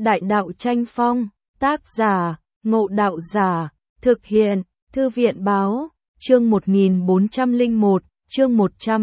Đại đạo tranh phong, tác giả, Ngộ Đạo Giả, thực hiện, Thư viện báo, chương 1401, chương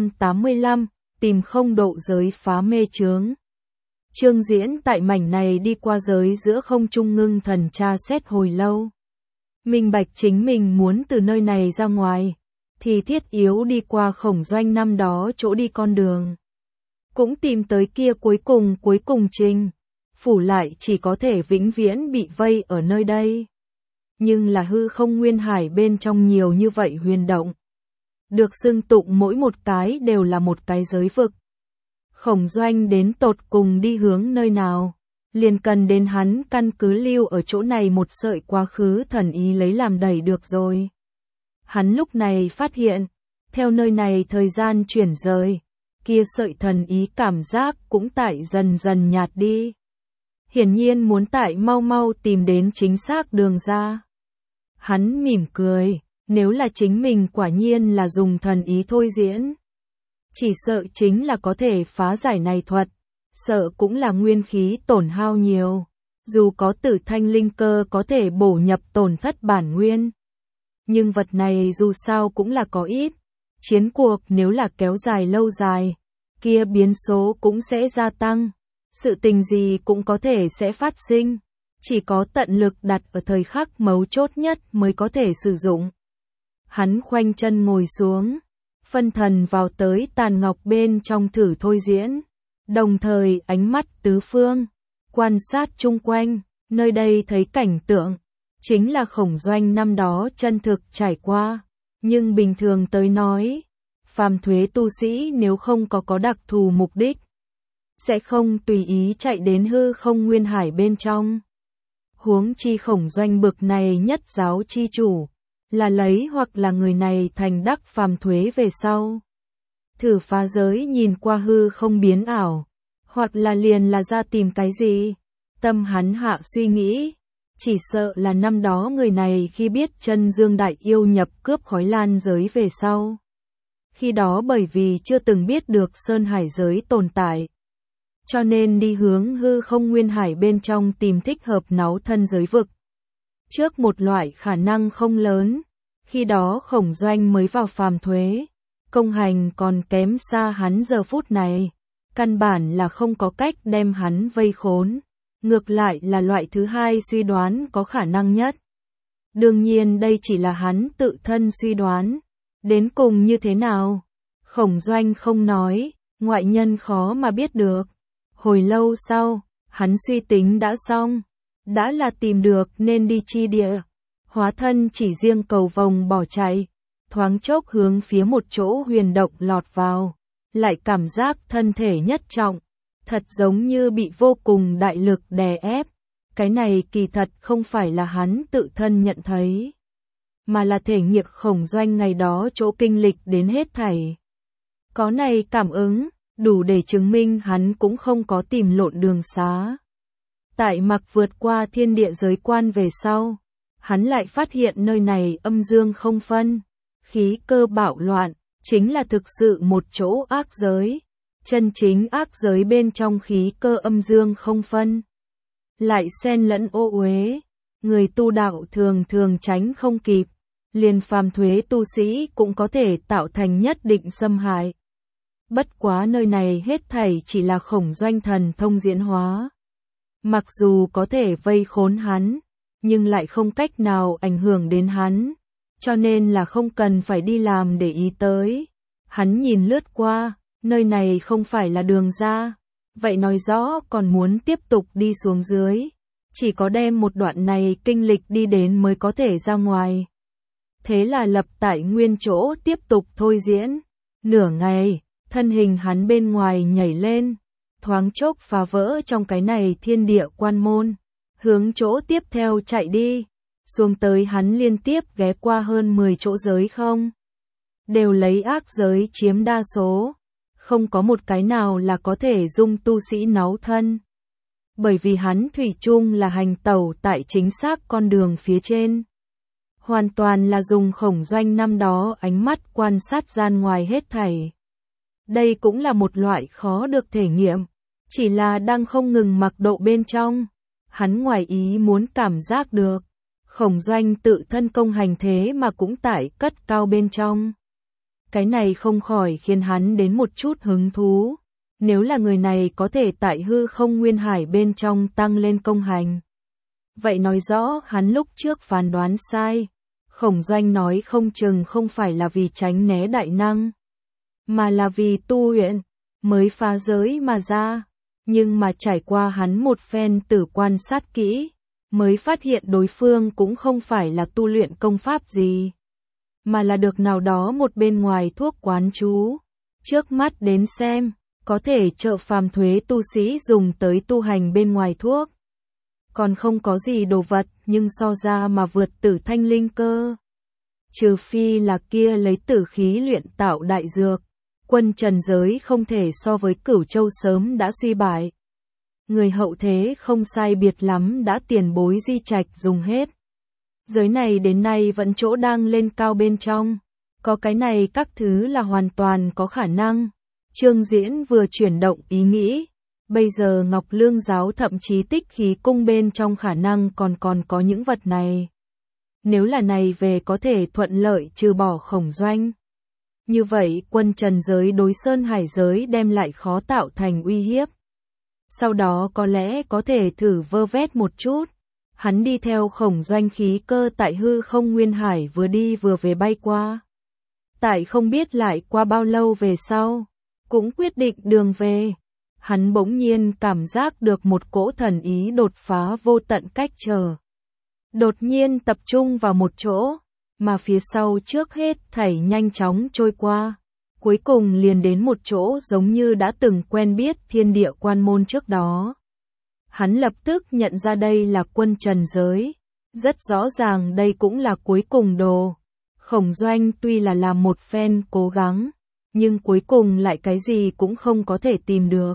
185, tìm không độ giới phá mê chướng. Chương diễn tại mảnh này đi qua giới giữa không trung ngưng thần tra xét hồi lâu. Minh bạch chính mình muốn từ nơi này ra ngoài, thì thiết yếu đi qua Khổng Doanh năm đó chỗ đi con đường. Cũng tìm tới kia cuối cùng trình, phủ lại chỉ có thể vĩnh viễn bị vây ở nơi đây. Nhưng là hư không nguyên hải bên trong nhiều như vậy huyền động. Được xưng tụng mỗi một cái đều là một cái giới vực. Khổng Doanh đến tột cùng đi hướng nơi nào, liền cần đến hắn căn cứ lưu ở chỗ này một sợi quá khứ thần ý lấy làm đẩy được rồi. Hắn lúc này phát hiện, theo nơi này thời gian chuyển rời, kia sợi thần ý cảm giác cũng tại dần dần nhạt đi. Hiển nhiên muốn tại mau mau tìm đến chính xác đường ra. Hắn mỉm cười, nếu là chính mình quả nhiên là dùng thần ý thôi diễn. Chỉ sợ chính là có thể phá giải này thuật, sợ cũng là nguyên khí tổn hao nhiều, dù có tử thanh linh cơ có thể bổ nhập tổn thất bản nguyên. Nhưng vật này dù sao cũng là có ít, chiến cuộc nếu là kéo dài lâu dài, kia biến số cũng sẽ gia tăng, sự tình gì cũng có thể sẽ phát sinh, chỉ có tận lực đặt ở thời khắc mấu chốt nhất mới có thể sử dụng. Hắn khoanh chân ngồi xuống, phân thần vào tới tàn ngọc bên trong thử thôi diễn, đồng thời ánh mắt tứ phương, quan sát chung quanh, nơi đây thấy cảnh tượng, chính là Khổng Doanh năm đó chân thực trải qua, nhưng bình thường tới nói, phàm thuế tu sĩ nếu không có đặc thù mục đích, sẽ không tùy ý chạy đến hư không nguyên hải bên trong. Huống chi Khổng Doanh bực này nhất giáo chi chủ, là lấy hoặc là người này thành đắc phàm thuế về sau. Thử phá giới nhìn qua hư không biến ảo, hoặc là liền là ra tìm cái gì. Tâm hắn hạ suy nghĩ, chỉ sợ là năm đó người này khi biết chân dương đại yêu nhập cướp khói lan giới về sau. Khi đó bởi vì chưa từng biết được sơn hải giới tồn tại, cho nên đi hướng hư không nguyên hải bên trong tìm thích hợp náu thân giới vực. Trước một loại khả năng không lớn, khi đó Khổng Doanh mới vào phàm thuế, công hành còn kém xa hắn giờ phút này, căn bản là không có cách đem hắn vây khốn, ngược lại là loại thứ hai suy đoán có khả năng nhất. Đương nhiên đây chỉ là hắn tự thân suy đoán, đến cùng như thế nào, Khổng Doanh không nói, ngoại nhân khó mà biết được. Hồi lâu sau, hắn suy tính đã xong, đã là tìm được nên đi chi địa, hóa thân chỉ riêng cầu vồng bỏ chạy, thoáng chốc hướng phía một chỗ huyền động lọt vào, lại cảm giác thân thể nhất trọng, thật giống như bị vô cùng đại lực đè ép. Cái này kỳ thật không phải là hắn tự thân nhận thấy, mà là thể nghiệm Khổng Doanh ngày đó chỗ kinh lịch đến hết thảy. Có này cảm ứng, đủ để chứng minh hắn cũng không có tìm lộn đường xá. Tại mặc vượt qua thiên địa giới quan về sau, hắn lại phát hiện nơi này âm dương không phân, khí cơ bạo loạn, chính là thực sự một chỗ ác giới. Chân chính ác giới bên trong khí cơ âm dương không phân, lại xen lẫn ô uế, người tu đạo thường tránh không kịp, liền phàm thuế tu sĩ cũng có thể tạo thành nhất định xâm hại. Bất quá nơi này hết thảy chỉ là Khổng Doanh thần thông diễn hóa. Mặc dù có thể vây khốn hắn, nhưng lại không cách nào ảnh hưởng đến hắn, cho nên là không cần phải đi làm để ý tới. Hắn nhìn lướt qua, nơi này không phải là đường ra, vậy nói rõ còn muốn tiếp tục đi xuống dưới, chỉ có đem một đoạn này kinh lịch đi đến mới có thể ra ngoài. Thế là lập tại nguyên chỗ tiếp tục thôi diễn, nửa ngày, thân hình hắn bên ngoài nhảy lên, thoáng chốc phá vỡ trong cái này thiên địa quan môn, hướng chỗ tiếp theo chạy đi, xuống tới hắn liên tiếp ghé qua hơn 10 chỗ giới không. Đều lấy ác giới chiếm đa số, không có một cái nào là có thể dung tu sĩ náu thân. Bởi vì hắn thủy chung là hành tẩu tại chính xác con đường phía trên. Hoàn toàn là dùng Khổng Doanh năm đó ánh mắt quan sát gian ngoài hết thảy. Đây cũng là một loại khó được thể nghiệm, chỉ là đang không ngừng mặc độ bên trong, Hắn ngoài ý muốn cảm giác được, Khổng Doanh tự thân công hành thế mà cũng tải cất cao bên trong. Cái này không khỏi khiến hắn đến một chút hứng thú. Nếu là người này có thể tại hư không nguyên hải bên trong tăng lên công hành. Vậy nói rõ hắn lúc trước phán đoán sai. Khổng Doanh nói không chừng không phải là vì tránh né đại năng, mà là vì tu luyện, mới phá giới mà ra. Nhưng mà trải qua hắn một phen tử quan sát kỹ, mới phát hiện đối phương cũng không phải là tu luyện công pháp gì, mà là được nào đó một bên ngoài thuốc quán chú. Trước mắt đến xem, có thể trợ phàm thuế tu sĩ dùng tới tu hành bên ngoài thuốc. Còn không có gì đồ vật nhưng so ra mà vượt tử thanh linh cơ. Trừ phi là kia lấy tử khí luyện tạo đại dược, quân trần giới không thể so với Cửu Châu sớm đã suy bại. Người hậu thế không sai biệt lắm đã tiền bối di trạch dùng hết. Giới này đến nay vẫn chỗ đang lên cao bên trong. Có cái này các thứ là hoàn toàn có khả năng. Trương Diễn vừa chuyển động ý nghĩ. Bây giờ Ngọc Lương giáo thậm chí tích khí cung bên trong khả năng còn có những vật này. Nếu là này về có thể thuận lợi trừ bỏ Khổng Doanh. Như vậy quân trần giới đối Sơn Hải giới đem lại khó tạo thành uy hiếp. Sau đó có lẽ có thể thử vơ vét một chút. Hắn đi theo Khổng Doanh khí cơ tại hư không nguyên hải vừa đi vừa về bay qua. Tại không biết lại qua bao lâu về sau, cũng quyết định đường về. Hắn bỗng nhiên cảm giác được một cỗ thần ý đột phá vô tận cách trở. Đột nhiên tập trung vào một chỗ, mà phía sau trước hết thảy nhanh chóng trôi qua. Cuối cùng liền đến một chỗ giống như đã từng quen biết thiên địa quan môn trước đó. Hắn lập tức nhận ra đây là quân trần giới. Rất rõ ràng đây cũng là cuối cùng đồ. Khổng Doanh tuy là làm một phen cố gắng, nhưng cuối cùng lại cái gì cũng không có thể tìm được.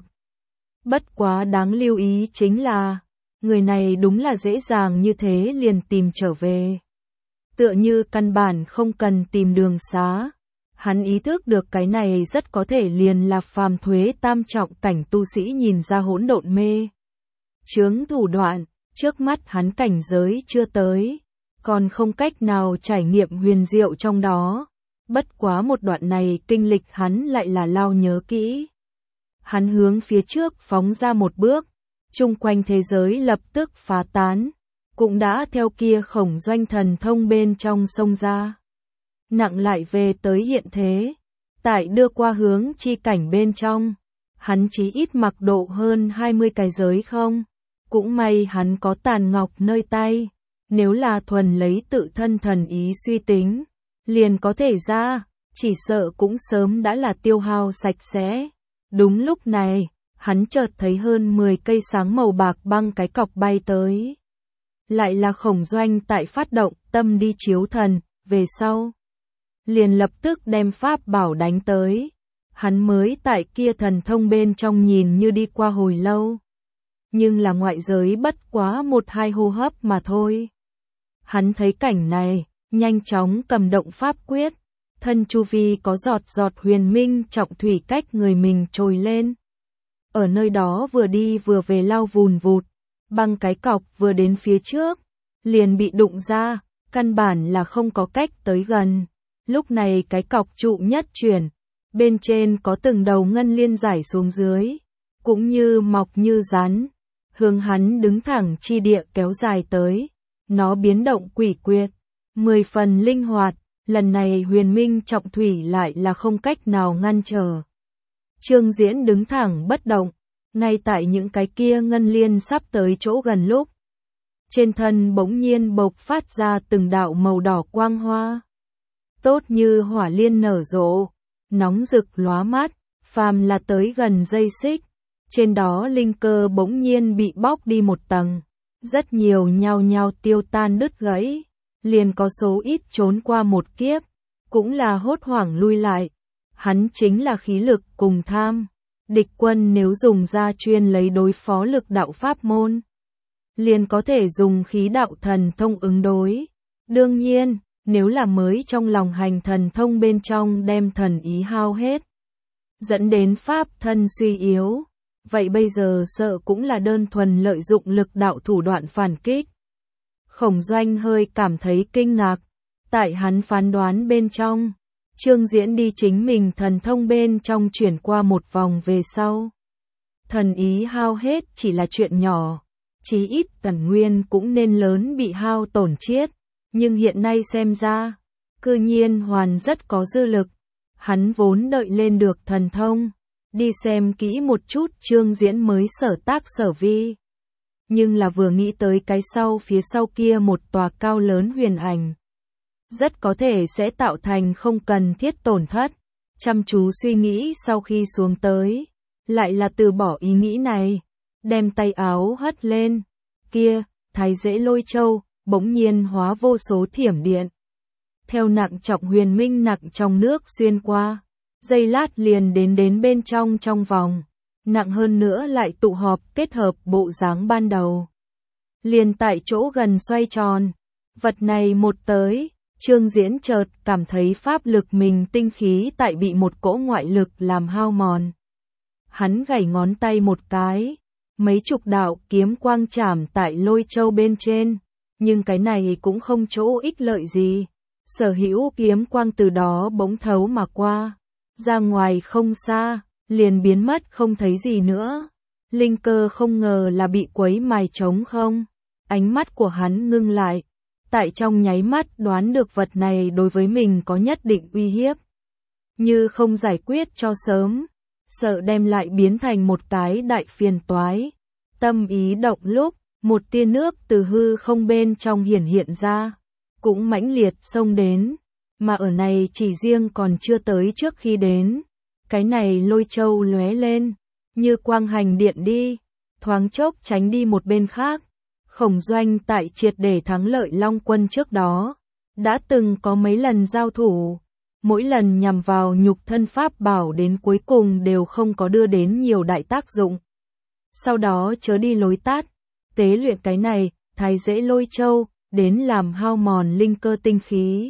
Bất quá đáng lưu ý chính là, người này đúng là dễ dàng như thế liền tìm trở về. Tựa như căn bản không cần tìm đường xá. Hắn ý thức được cái này rất có thể liền là phàm thuế tam trọng cảnh tu sĩ nhìn ra hỗn độn mê chướng thủ đoạn, trước mắt hắn cảnh giới chưa tới, còn không cách nào trải nghiệm huyền diệu trong đó. Bất quá một đoạn này kinh lịch hắn lại là lao nhớ kỹ. Hắn hướng phía trước phóng ra một bước, chung quanh thế giới lập tức phá tán, cũng đã theo kia Khổng Doanh thần thông bên trong sông ra. Nặng lại về tới hiện thế, tại đưa qua hướng chi cảnh bên trong, hắn chí ít mặc độ hơn 20 cái giới không. Cũng may hắn có tàn ngọc nơi tay, nếu là thuần lấy tự thân thần ý suy tính, liền có thể ra, chỉ sợ cũng sớm đã là tiêu hao sạch sẽ. Đúng lúc này, hắn chợt thấy hơn 10 cây sáng màu bạc băng cái cọc bay tới. Lại là Khổng Doanh tại phát động tâm đi chiếu thần, về sau. Liền lập tức đem pháp bảo đánh tới. Hắn mới tại kia thần thông bên trong nhìn như đi qua hồi lâu. Nhưng là ngoại giới bất quá 1-2 hô hấp mà thôi. Hắn thấy cảnh này, nhanh chóng cầm động pháp quyết. Thân chu vi có giọt giọt huyền minh trọng thủy cách người mình trồi lên. Ở nơi đó vừa đi vừa về lao vùn vụt. Băng cái cọc vừa đến phía trước, liền bị đụng ra, căn bản là không có cách tới gần. Lúc này cái cọc trụ nhất chuyển, bên trên có từng đầu ngân liên rải xuống dưới, cũng như mọc như rắn, hướng hắn đứng thẳng chi địa kéo dài tới. Nó biến động quỷ quyệt, 10 phần linh hoạt, lần này huyền minh trọng thủy lại là không cách nào ngăn trở. Trương Diễn đứng thẳng bất động, ngay tại những cái kia ngân liên sắp tới chỗ gần lúc. Trên thân bỗng nhiên bộc phát ra từng đạo màu đỏ quang hoa. Tốt như hỏa liên nở rộ, nóng rực lóa mắt, phàm là tới gần dây xích. Trên đó linh cơ bỗng nhiên bị bóc đi một tầng. Rất nhiều nhao nhao tiêu tan đứt gãy. Liền có số ít trốn qua một kiếp, cũng là hốt hoảng lui lại. Hắn chính là khí lực cùng tham. Địch quân nếu dùng ra chuyên lấy đối phó lực đạo pháp môn, liền có thể dùng khí đạo thần thông ứng đối. Đương nhiên, nếu là mới trong lòng hành thần thông bên trong đem thần ý hao hết, dẫn đến pháp thân suy yếu, vậy bây giờ sợ cũng là đơn thuần lợi dụng lực đạo thủ đoạn phản kích. Khổng Doanh hơi cảm thấy kinh ngạc, tại hắn phán đoán bên trong, Trương Diễn đi chính mình thần thông bên trong chuyển qua một vòng về sau. Thần ý hao hết chỉ là chuyện nhỏ, chí ít Tần Nguyên cũng nên lớn bị hao tổn chết, nhưng hiện nay xem ra, cư nhiên hoàn rất có dư lực, hắn vốn đợi lên được thần thông, đi xem kỹ một chút Trương Diễn mới sở tác sở vi. Nhưng là vừa nghĩ tới cái sau phía sau kia một tòa cao lớn huyền ảnh, rất có thể sẽ tạo thành không cần thiết tổn thất, chăm chú suy nghĩ sau khi xuống tới, lại là từ bỏ ý nghĩ này, đem tay áo hất lên, kia, Thái Dễ Lôi Châu, bỗng nhiên hóa vô số thiểm điện. Theo nặng trọng huyền minh nặng trong nước xuyên qua, giây lát liền đến bên trong vòng, nặng hơn nữa lại tụ họp kết hợp bộ dáng ban đầu. Liền tại chỗ gần xoay tròn, vật này một tới, Trương Diễn chợt cảm thấy pháp lực mình tinh khí tại bị một cỗ ngoại lực làm hao mòn. Hắn gảy ngón tay một cái, mấy chục đạo kiếm quang chảm tại Lôi Châu bên trên, nhưng cái này cũng không chỗ ích lợi gì. Sở hữu kiếm quang từ đó bỗng thấu mà qua, ra ngoài không xa, liền biến mất không thấy gì nữa. Linh cơ không ngờ là bị quấy mài trống không. Ánh mắt của hắn ngưng lại, tại trong nháy mắt đoán được vật này đối với mình có nhất định uy hiếp. Như không giải quyết cho sớm, sợ đem lại biến thành một cái đại phiền toái. Tâm ý động lúc, một tia nước từ hư không bên trong hiển hiện ra, cũng mãnh liệt xông đến, mà ở này chỉ riêng còn chưa tới trước khi đến. Cái này Lôi Châu lóe lên, như quang hành điện đi, thoáng chốc tránh đi một bên khác. Khổng Doanh tại triệt để thắng lợi Long Quân trước đó, đã từng có mấy lần giao thủ, mỗi lần nhằm vào nhục thân pháp bảo đến cuối cùng đều không có đưa đến nhiều đại tác dụng. Sau đó chớ đi lối tắt, tế luyện cái này, Thái Dễ Lôi Châu, đến làm hao mòn linh cơ tinh khí.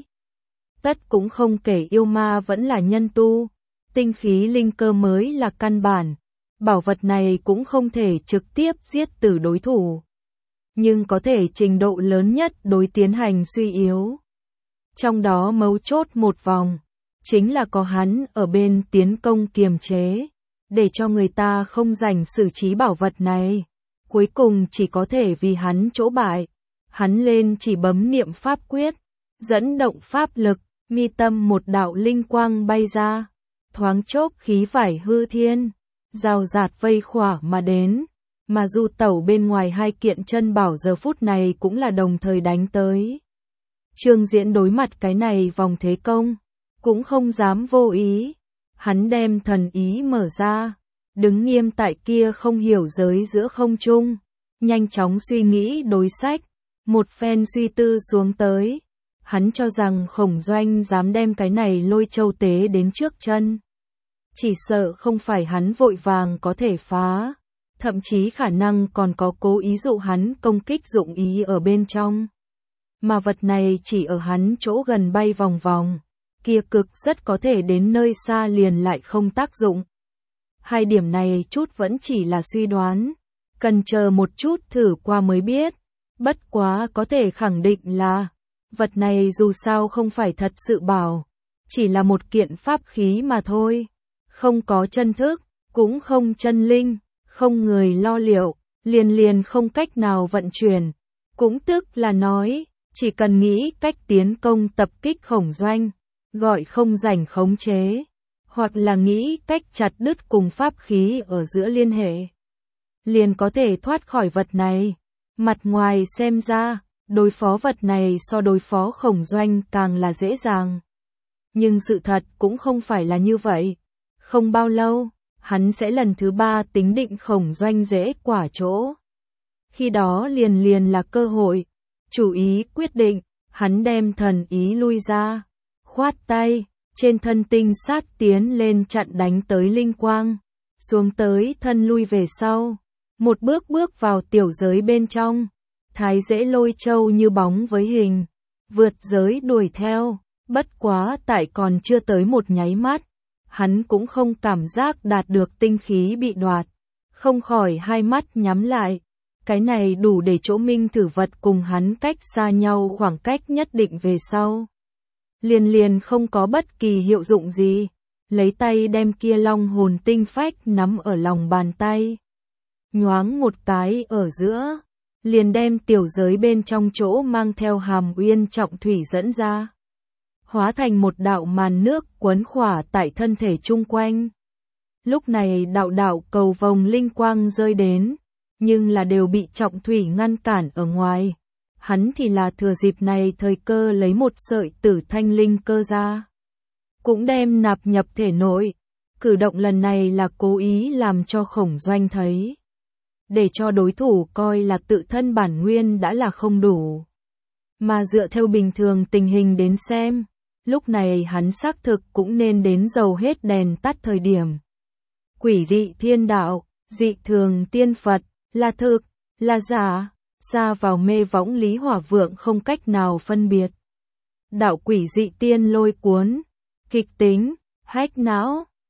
Tất cũng không kể yêu ma vẫn là nhân tu, tinh khí linh cơ mới là căn bản, bảo vật này cũng không thể trực tiếp giết tử đối thủ, nhưng có thể trình độ lớn nhất đối tiến hành suy yếu. Trong đó mấu chốt một vòng, chính là có hắn ở bên tiến công kiềm chế, để cho người ta không rảnh xử trí bảo vật này, cuối cùng chỉ có thể vì hắn chỗ bại. Hắn lên chỉ bấm niệm pháp quyết, dẫn động pháp lực, mi tâm một đạo linh quang bay ra, thoáng chốc khí vải hư thiên, rào rạt vây khỏa mà đến, mà Du Tẩu bên ngoài hai kiện chân bảo giờ phút này cũng là đồng thời đánh tới. Trương Diễn đối mặt cái này vòng thế công, cũng không dám vô ý, hắn đem thần ý mở ra, đứng nghiêm tại kia không hiểu giới giữa không trung, nhanh chóng suy nghĩ đối sách. Một phen suy tư xuống tới, hắn cho rằng Khổng Doanh dám đem cái này Lôi Châu tế đến trước chân. Chỉ sợ không phải hắn vội vàng có thể phá, thậm chí khả năng còn có cố ý dụ hắn công kích dụng ý ở bên trong. Mà vật này chỉ ở hắn chỗ gần bay vòng vòng, kia cực rất có thể đến nơi xa liền lại không tác dụng. Hai điểm này chút vẫn chỉ là suy đoán, cần chờ một chút thử qua mới biết. Bất quá có thể khẳng định là, vật này dù sao không phải thật sự bảo, chỉ là một kiện pháp khí mà thôi, không có chân thức, cũng không chân linh, không người lo liệu, liền không cách nào vận chuyển, cũng tức là nói, chỉ cần nghĩ cách tiến công tập kích Khổng Doanh, gọi không rảnh khống chế, hoặc là nghĩ cách chặt đứt cùng pháp khí ở giữa liên hệ, liền có thể thoát khỏi vật này. Mặt ngoài xem ra, đối phó vật này so đối phó Khổng Doanh càng là dễ dàng. Nhưng sự thật cũng không phải là như vậy. Không bao lâu, hắn sẽ lần thứ 3 tính định Khổng Doanh dễ quả chỗ. Khi đó liền là cơ hội. Chủ ý quyết định, hắn đem thần ý lui ra, khoát tay, trên thân tinh sát tiến lên chặn đánh tới linh quang, xuống tới thân lui về sau. Một bước bước vào tiểu giới bên trong, Thái Dễ Lôi Châu như bóng với hình, vượt giới đuổi theo, bất quá tại còn chưa tới một nháy mắt, hắn cũng không cảm giác đạt được tinh khí bị đoạt, không khỏi hai mắt nhắm lại. Cái này đủ để chỗ minh thử vật cùng hắn cách xa nhau khoảng cách nhất định về sau. Liền không có bất kỳ hiệu dụng gì. Lấy tay đem kia long hồn tinh phách nắm ở lòng bàn tay. Nhoáng một cái ở giữa. Liền đem tiểu giới bên trong chỗ mang theo hàm uyên trọng thủy dẫn ra. Hóa thành một đạo màn nước quấn khỏa tại thân thể chung quanh. Lúc này đạo cầu vồng linh quang rơi đến, nhưng là đều bị trọng thủy ngăn cản ở ngoài. Hắn thì là thừa dịp này thời cơ lấy một sợi tử thanh linh cơ ra. Cũng đem nạp nhập thể nội. Cử động lần này là cố ý làm cho Khổng Doanh thấy. Để cho đối thủ coi là tự thân bản nguyên đã là không đủ. Mà dựa theo bình thường tình hình đến xem, lúc này hắn xác thực cũng nên đến dầu hết đèn tắt thời điểm. Quỷ dị thiên đạo, dị thường tiên Phật, là thực, là giả, ra vào mê võng Lý Hỏa Vượng không cách nào phân biệt. Đạo quỷ dị tiên lôi cuốn, kịch tính, hách não,